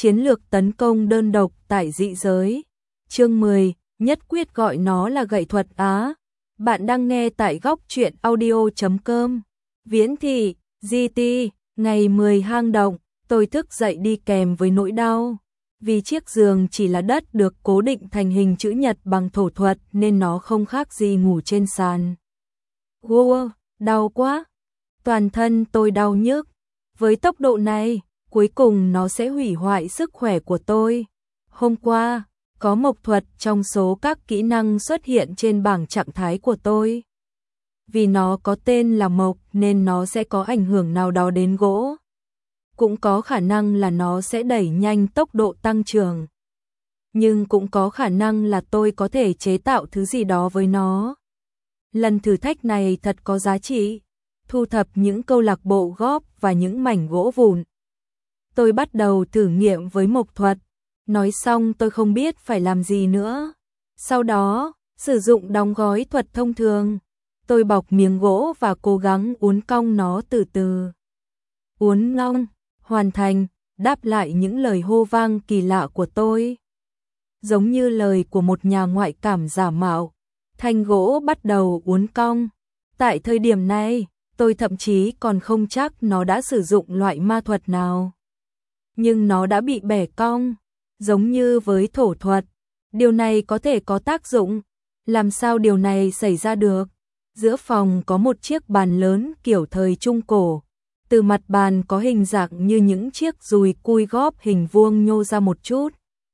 Chiến lược tấn công đơn độc tại dị giới. Chương 10, nhất quyết gọi nó là gậy thuật Á. Bạn đang nghe tại góc truyện audio.com. Viễn thị, GT, ngày 10 hang động, tôi thức dậy đi kèm với nỗi đau. Vì chiếc giường chỉ là đất được cố định thành hình chữ nhật bằng thổ thuật nên nó không khác gì ngủ trên sàn. Wow, đau quá. Toàn thân tôi đau nhức. Với tốc độ này, cuối cùng nó sẽ hủy hoại sức khỏe của tôi. Hôm qua, có mộc thuật trong số các kỹ năng xuất hiện trên bảng trạng thái của tôi. Vì nó có tên là mộc nên nó sẽ có ảnh hưởng nào đó đến gỗ. Cũng có khả năng là nó sẽ đẩy nhanh tốc độ tăng trưởng. Nhưng cũng có khả năng là tôi có thể chế tạo thứ gì đó với nó. Lần thử thách này thật có giá trị. Thu thập những câu lạc bộ góp và những mảnh gỗ vụn. Tôi bắt đầu thử nghiệm với mộc thuật. Nói xong tôi không biết phải làm gì nữa. Sau đó, sử dụng đóng gói thuật thông thường. Tôi bọc miếng gỗ và cố gắng uốn cong nó từ từ. Uốn cong, hoàn thành, đáp lại những lời hô vang kỳ lạ của tôi. Giống như lời của một nhà ngoại cảm giả mạo, thanh gỗ bắt đầu uốn cong. Tại thời điểm này, tôi thậm chí còn không chắc nó đã sử dụng loại ma thuật nào. Nhưng nó đã bị bẻ cong, giống như với thổ thuật. Điều này có thể có tác dụng. Làm sao điều này xảy ra được? Giữa phòng có một chiếc bàn lớn kiểu thời Trung Cổ. Từ mặt bàn có hình dạng như những chiếc dùi cui góp hình vuông nhô ra một chút.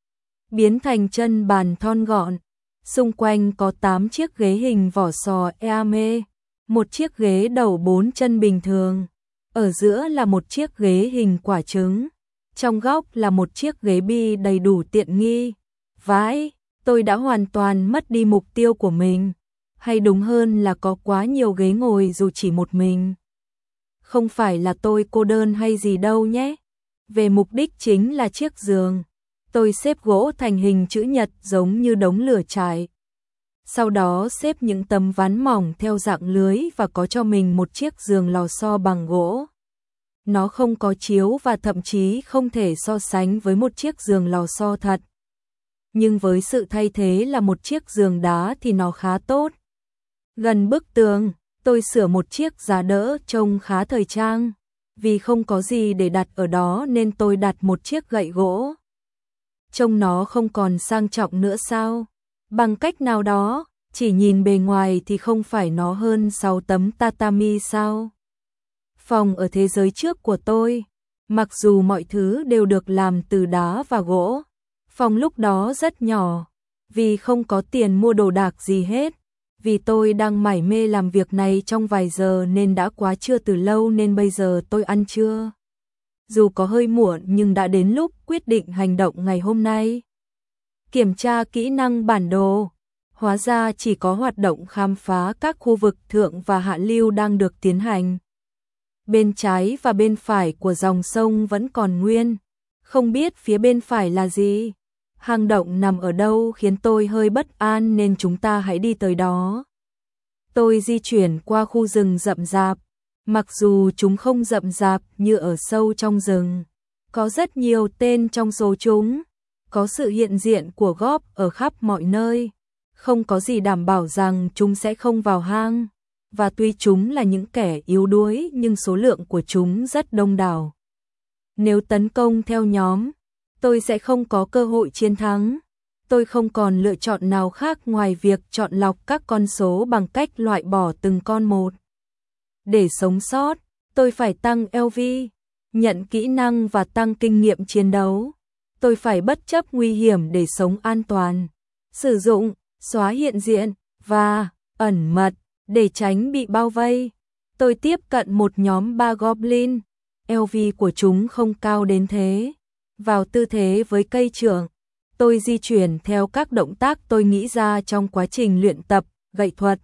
Biến thành chân bàn thon gọn. Xung quanh có 8 chiếc ghế hình vỏ sò Eame. Một chiếc ghế đầu 4 chân bình thường. Ở giữa là một chiếc ghế hình quả trứng. Trong góc là một chiếc ghế bi đầy đủ tiện nghi. Vãi, tôi đã hoàn toàn mất đi mục tiêu của mình. Hay đúng hơn là có quá nhiều ghế ngồi dù chỉ một mình. Không phải là tôi cô đơn hay gì đâu nhé. Về mục đích chính là chiếc giường. Tôi xếp gỗ thành hình chữ nhật giống như đống lửa trại. Sau đó xếp những tấm ván mỏng theo dạng lưới và có cho mình một chiếc giường lò xo bằng gỗ. Nó không có chiếu và thậm chí không thể so sánh với một chiếc giường lò xo thật. Nhưng với sự thay thế là một chiếc giường đá thì nó khá tốt. Gần bức tường, tôi sửa một chiếc giá đỡ trông khá thời trang. Vì không có gì để đặt ở đó nên tôi đặt một chiếc gậy gỗ. Trông nó không còn sang trọng nữa sao? Bằng cách nào đó, chỉ nhìn bề ngoài thì không phải nó hơn 6 tấm tatami sao? Phòng ở thế giới trước của tôi, mặc dù mọi thứ đều được làm từ đá và gỗ, phòng lúc đó rất nhỏ, vì không có tiền mua đồ đạc gì hết. Vì tôi đang mải mê làm việc này trong vài giờ nên đã quá trưa từ lâu nên bây giờ tôi ăn trưa. Dù có hơi muộn nhưng đã đến lúc quyết định hành động ngày hôm nay. Kiểm tra kỹ năng bản đồ. Hóa ra chỉ có hoạt động khám phá các khu vực thượng và hạ lưu đang được tiến hành. Bên trái và bên phải của dòng sông vẫn còn nguyên. Không biết phía bên phải là gì. Hang động nằm ở đâu khiến tôi hơi bất an nên chúng ta hãy đi tới đó. Tôi di chuyển qua khu rừng rậm rạp. Mặc dù chúng không rậm rạp như ở sâu trong rừng. Có rất nhiều tên trong số chúng. Có sự hiện diện của góp ở khắp mọi nơi. Không có gì đảm bảo rằng chúng sẽ không vào hang. Và tuy chúng là những kẻ yếu đuối nhưng số lượng của chúng rất đông đảo. Nếu tấn công theo nhóm, tôi sẽ không có cơ hội chiến thắng. Tôi không còn lựa chọn nào khác ngoài việc chọn lọc các con số bằng cách loại bỏ từng con một. Để sống sót, tôi phải tăng LV, nhận kỹ năng và tăng kinh nghiệm chiến đấu. Tôi phải bất chấp nguy hiểm để sống an toàn. Sử dụng, xóa hiện diện, và ẩn mật, để tránh bị bao vây. Tôi tiếp cận một nhóm 3 goblin. LV của chúng không cao đến thế. Vào tư thế với cây trượng. Tôi di chuyển theo các động tác tôi nghĩ ra trong quá trình luyện tập, gậy thuật.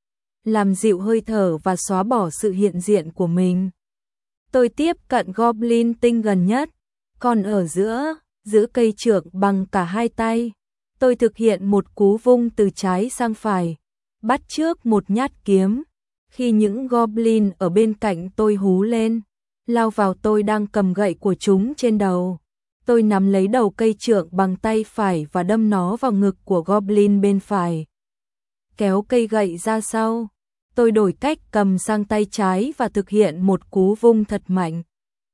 Làm dịu hơi thở và xóa bỏ sự hiện diện của mình. Tôi tiếp cận goblin tinh gần nhất. Còn ở giữa, giữ cây trượng bằng cả hai tay. Tôi thực hiện một cú vung từ trái sang phải. Bắt chước một nhát kiếm. Khi những goblin ở bên cạnh tôi hú lên, lao vào tôi đang cầm gậy của chúng trên đầu. Tôi nắm lấy đầu cây trượng bằng tay phải và đâm nó vào ngực của Goblin bên phải. Kéo cây gậy ra sau. Tôi đổi cách cầm sang tay trái và thực hiện một cú vung thật mạnh.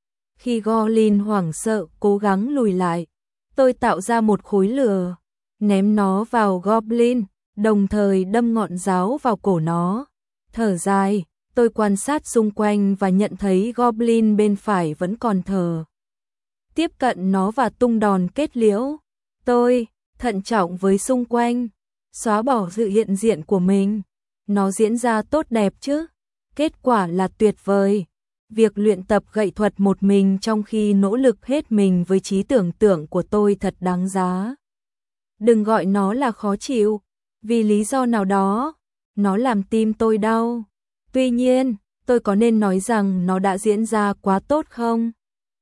Khi Goblin hoảng sợ cố gắng lùi lại, tôi tạo ra một khối lửa, ném nó vào Goblin, đồng thời đâm ngọn giáo vào cổ nó. Thở dài, tôi quan sát xung quanh và nhận thấy Goblin bên phải vẫn còn thở. Tiếp cận nó và tung đòn kết liễu. Tôi thận trọng với xung quanh, xóa bỏ sự hiện diện của mình. Nó diễn ra tốt đẹp chứ? Kết quả là tuyệt vời. Việc luyện tập gậy thuật một mình trong khi nỗ lực hết mình với trí tưởng tượng của tôi thật đáng giá. Đừng gọi nó là khó chịu, vì lý do nào đó, nó làm tim tôi đau. Tuy nhiên, tôi có nên nói rằng nó đã diễn ra quá tốt không?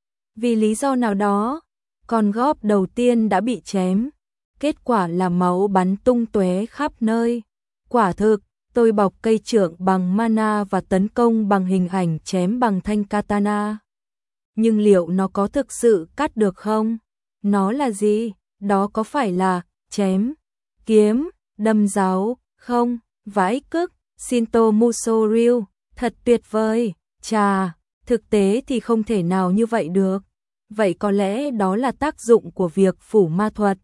Vì lý do nào đó, con góp đầu tiên đã bị chém. Kết quả là máu bắn tung tóe khắp nơi. Quả thực, tôi bọc cây trượng bằng mana và tấn công bằng hình ảnh chém bằng thanh katana. Nhưng liệu nó có thực sự cắt được không? Nó là gì? Đó có phải là chém, kiếm, đâm giáo, không? Vãi cức, Shinto Musou Ryu, thật tuyệt vời. Chà, thực tế thì không thể nào như vậy được. Vậy có lẽ đó là tác dụng của việc phủ ma thuật.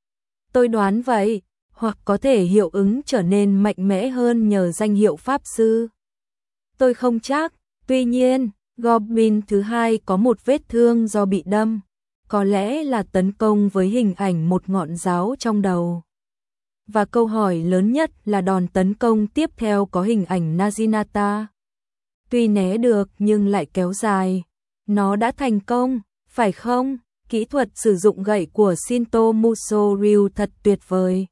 Tôi đoán vậy, hoặc có thể hiệu ứng trở nên mạnh mẽ hơn nhờ danh hiệu pháp sư. Tôi không chắc, tuy nhiên, Goblin thứ hai có một vết thương do bị đâm, có lẽ là tấn công với hình ảnh một ngọn giáo trong đầu. Và câu hỏi lớn nhất là đòn tấn công tiếp theo có hình ảnh Naginata. Tuy né được nhưng lại kéo dài. Nó đã thành công, phải không? Kỹ thuật sử dụng gậy của Shinto Musou Ryu thật tuyệt vời.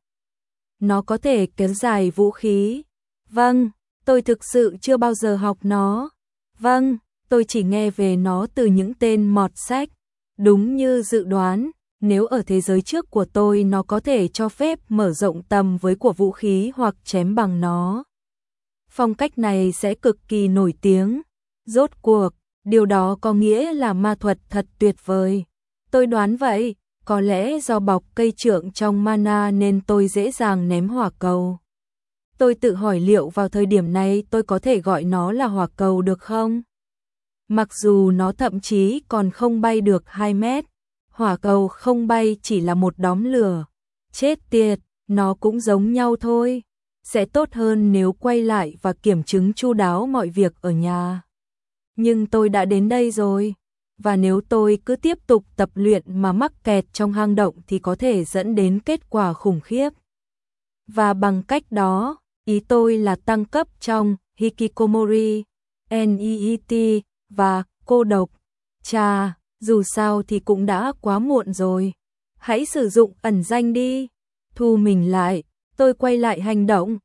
Nó có thể kéo dài vũ khí. Vâng, tôi thực sự chưa bao giờ học nó. Vâng, tôi chỉ nghe về nó từ những tên mọt sách. Đúng như dự đoán, nếu ở thế giới trước của tôi nó có thể cho phép mở rộng tầm với của vũ khí hoặc chém bằng nó. Phong cách này sẽ cực kỳ nổi tiếng. Rốt cuộc, điều đó có nghĩa là ma thuật thật tuyệt vời. Tôi đoán vậy, có lẽ do bọc cây trượng trong mana nên tôi dễ dàng ném hỏa cầu. Tôi tự hỏi liệu vào thời điểm này tôi có thể gọi nó là hỏa cầu được không? Mặc dù nó thậm chí còn không bay được 2 mét, hỏa cầu không bay chỉ là một đóm lửa. Chết tiệt, nó cũng giống nhau thôi. Sẽ tốt hơn nếu quay lại và kiểm chứng chu đáo mọi việc ở nhà. Nhưng tôi đã đến đây rồi. Và nếu tôi cứ tiếp tục tập luyện mà mắc kẹt trong hang động thì có thể dẫn đến kết quả khủng khiếp. Và bằng cách đó, ý tôi là tăng cấp trong Hikikomori, NEET và cô độc. Chà, dù sao thì cũng đã quá muộn rồi. Hãy sử dụng ẩn danh đi. Thu mình lại, tôi quay lại hành động.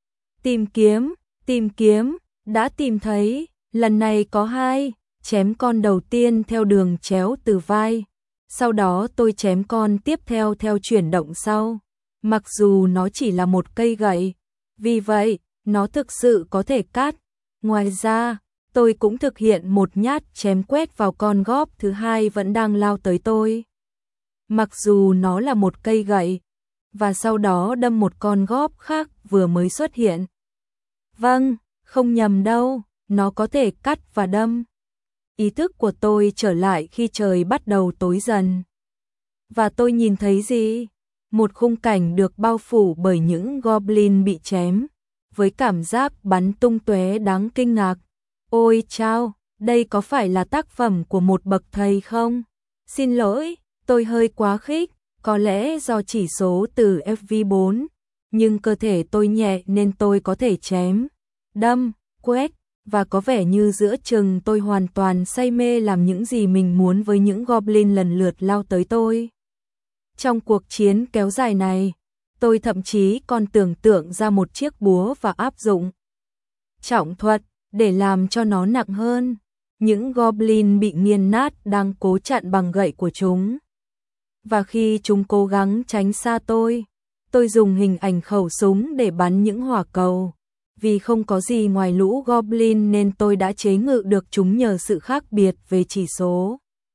Tìm kiếm, đã tìm thấy, lần này có 2. Chém con đầu tiên theo đường chéo từ vai, sau đó tôi chém con tiếp theo theo chuyển động sau. Mặc dù nó chỉ là một cây gậy, vì vậy nó thực sự có thể cắt. Ngoài ra, tôi cũng thực hiện một nhát chém quét vào con góp thứ hai vẫn đang lao tới tôi. Mặc dù nó là một cây gậy, và sau đó đâm một con góp khác vừa mới xuất hiện. Vâng, không nhầm đâu, nó có thể cắt và đâm. Ý thức của tôi trở lại khi trời bắt đầu tối dần. Và tôi nhìn thấy gì? Một khung cảnh được bao phủ bởi những goblin bị chém, với cảm giác bắn tung tóe đáng kinh ngạc. Ôi chao, đây có phải là tác phẩm của một bậc thầy không? Xin lỗi, tôi hơi quá khích, có lẽ do chỉ số từ FV4, nhưng cơ thể tôi nhẹ nên tôi có thể chém, đâm, quét. Và có vẻ như giữa chừng tôi hoàn toàn say mê làm những gì mình muốn với những goblin lần lượt lao tới tôi. Trong cuộc chiến kéo dài này, tôi thậm chí còn tưởng tượng ra một chiếc búa và áp dụng trọng thuật để làm cho nó nặng hơn. Những goblin bị nghiền nát đang cố chặn bằng gậy của chúng. Và khi chúng cố gắng tránh xa tôi dùng hình ảnh khẩu súng để bắn những hỏa cầu. Vì không có gì ngoài lũ goblin nên tôi đã chế ngự được chúng nhờ sự khác biệt về chỉ số.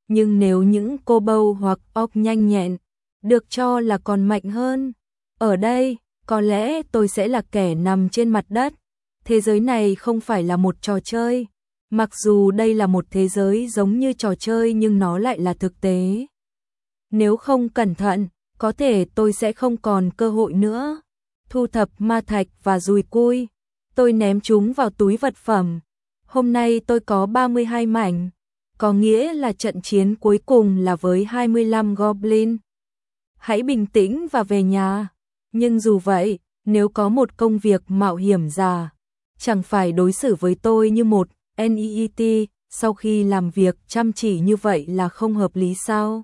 nhưng nếu những cô bâu hoặc óc nhanh nhẹn, được cho là còn mạnh hơn, ở đây, có lẽ tôi sẽ là kẻ nằm trên mặt đất. Thế giới này không phải là một trò chơi. Mặc dù đây là một thế giới giống như trò chơi nhưng nó lại là thực tế. Nếu không cẩn thận, có thể tôi sẽ không còn cơ hội nữa. Thu thập ma thạch và dùi cui, tôi ném chúng vào túi vật phẩm. Hôm nay tôi có 32 mảnh, có nghĩa là trận chiến cuối cùng là với 25 goblin. Hãy bình tĩnh và về nhà. Nhưng dù vậy, nếu có một công việc mạo hiểm già, chẳng phải đối xử với tôi như một NEET sau khi làm việc chăm chỉ như vậy là không hợp lý sao?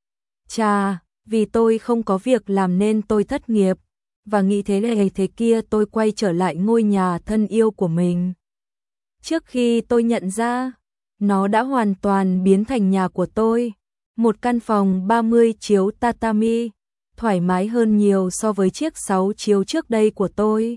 Chà, vì tôi không có việc làm nên tôi thất nghiệp, và nghĩ thế này thế kia tôi quay trở lại ngôi nhà thân yêu của mình. Trước khi tôi nhận ra, nó đã hoàn toàn biến thành nhà của tôi. Một căn phòng 30 chiếu tatami, thoải mái hơn nhiều so với chiếc 6 chiếu trước đây của tôi.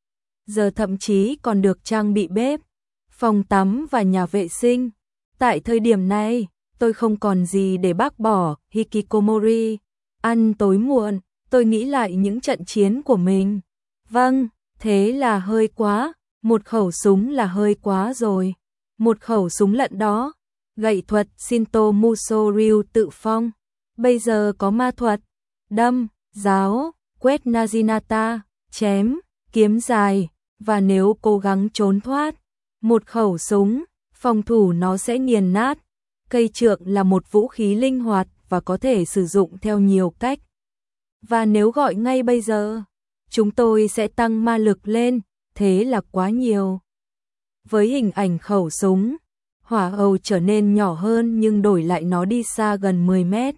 Giờ thậm chí còn được trang bị bếp, phòng tắm và nhà vệ sinh. Tại thời điểm này, tôi không còn gì để bác bỏ. Hikikomori. Ăn tối muộn, tôi nghĩ lại những trận chiến của mình. Vâng, thế là hơi quá. Một khẩu súng là hơi quá rồi. Một khẩu súng lận đó. Gậy thuật Shinto Muso Ryu tự phong. Bây giờ có ma thuật, đâm, giáo, quét Najinata, chém, kiếm dài, và nếu cố gắng trốn thoát, một khẩu súng, phòng thủ nó sẽ nghiền nát. Cây trượng là một vũ khí linh hoạt và có thể sử dụng theo nhiều cách. Và nếu gọi ngay bây giờ, chúng tôi sẽ tăng ma lực lên, thế là quá nhiều. Với hình ảnh khẩu súng, hỏa hầu trở nên nhỏ hơn nhưng đổi lại nó đi xa gần 10 mét.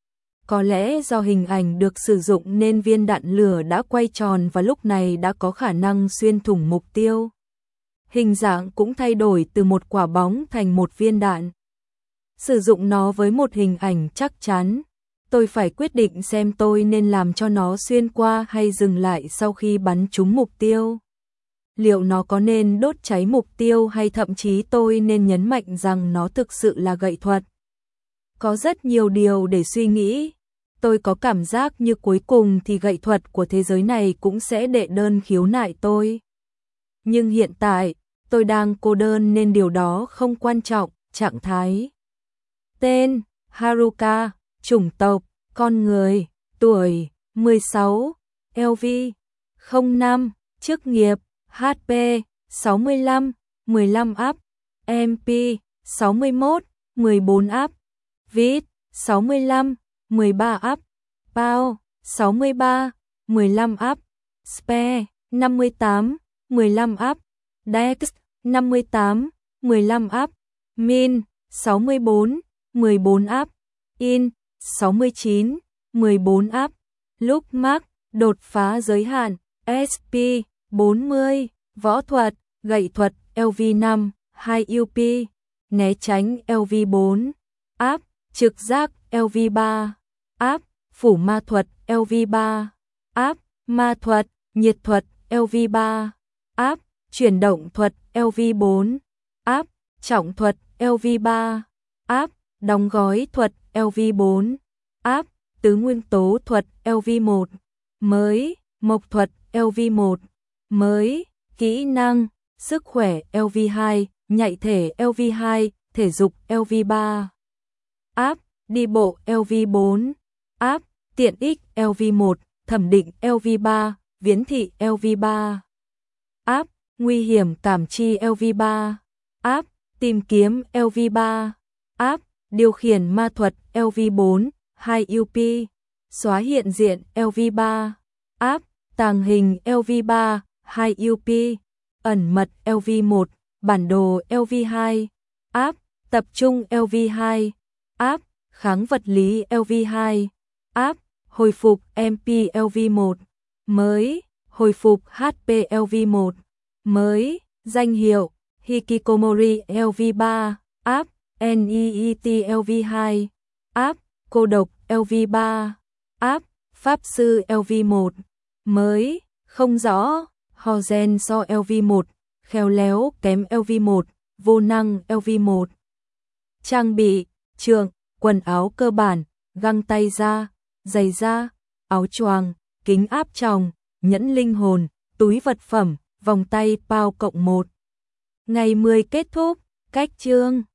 Có lẽ do hình ảnh được sử dụng nên viên đạn lửa đã quay tròn và lúc này đã có khả năng xuyên thủng mục tiêu. Hình dạng cũng thay đổi từ một quả bóng thành một viên đạn. Sử dụng nó với một hình ảnh chắc chắn, tôi phải quyết định xem tôi nên làm cho nó xuyên qua hay dừng lại sau khi bắn trúng mục tiêu. Liệu nó có nên đốt cháy mục tiêu hay thậm chí tôi nên nhấn mạnh rằng nó thực sự là gậy thuật. Có rất nhiều điều để suy nghĩ. Tôi có cảm giác như cuối cùng thì gậy thuật của thế giới này cũng sẽ đệ đơn khiếu nại tôi. Nhưng hiện tại, tôi đang cô đơn nên điều đó không quan trọng. Trạng thái. Tên: Haruka. Chủng tộc: con người. Tuổi: 16. LV: 05. Chức nghiệp: HP: 65, 15 up. MP: 61, 14 up. Vit: 65, 13 up. Pao: 63, 15 up. Spare: 58, 15 up. Dex: 58, 15 up. Min: 64, 14 up. In: 69, 14 up. Lúc Mark: đột phá giới hạn. SP: 40, võ thuật, gậy thuật, LV5, 2 UP, né tránh LV4, áp, trực giác LV3, áp, phủ ma thuật LV3, áp, ma thuật, nhiệt thuật LV3, áp, chuyển động thuật LV4, áp, trọng thuật LV3, áp, đóng gói thuật LV4, áp, tứ nguyên tố thuật LV1, mới, mộc thuật LV1, mới, kỹ năng, sức khỏe LV2, nhạy thể LV2, thể dục LV3, áp, đi bộ LV4, áp, tiện ích LV1, thẩm định LV3, viễn thị LV3, áp, nguy hiểm cảm chi LV3, áp, tìm kiếm LV3, áp, điều khiển ma thuật LV4, 2 UP, xóa hiện diện LV3, áp, tàng hình LV3, 2 UP, ẩn mật LV1, bản đồ LV2, áp, tập trung LV2, áp, kháng vật lý LV2, áp, hồi phục MP LV1, mới, hồi phục HP LV1, mới, danh hiệu, Hikikomori LV3, áp, NEET LV2, áp, cô độc LV3, áp, pháp sư LV1, mới, không rõ, Hozen so LV1, khéo léo kém LV1, vô năng LV1. Trang bị: trượng, quần áo cơ bản, găng tay da, giày da, áo choàng, kính áp tròng, nhẫn linh hồn, túi vật phẩm, vòng tay PAO cộng 1. Ngày 10 kết thúc, cách chương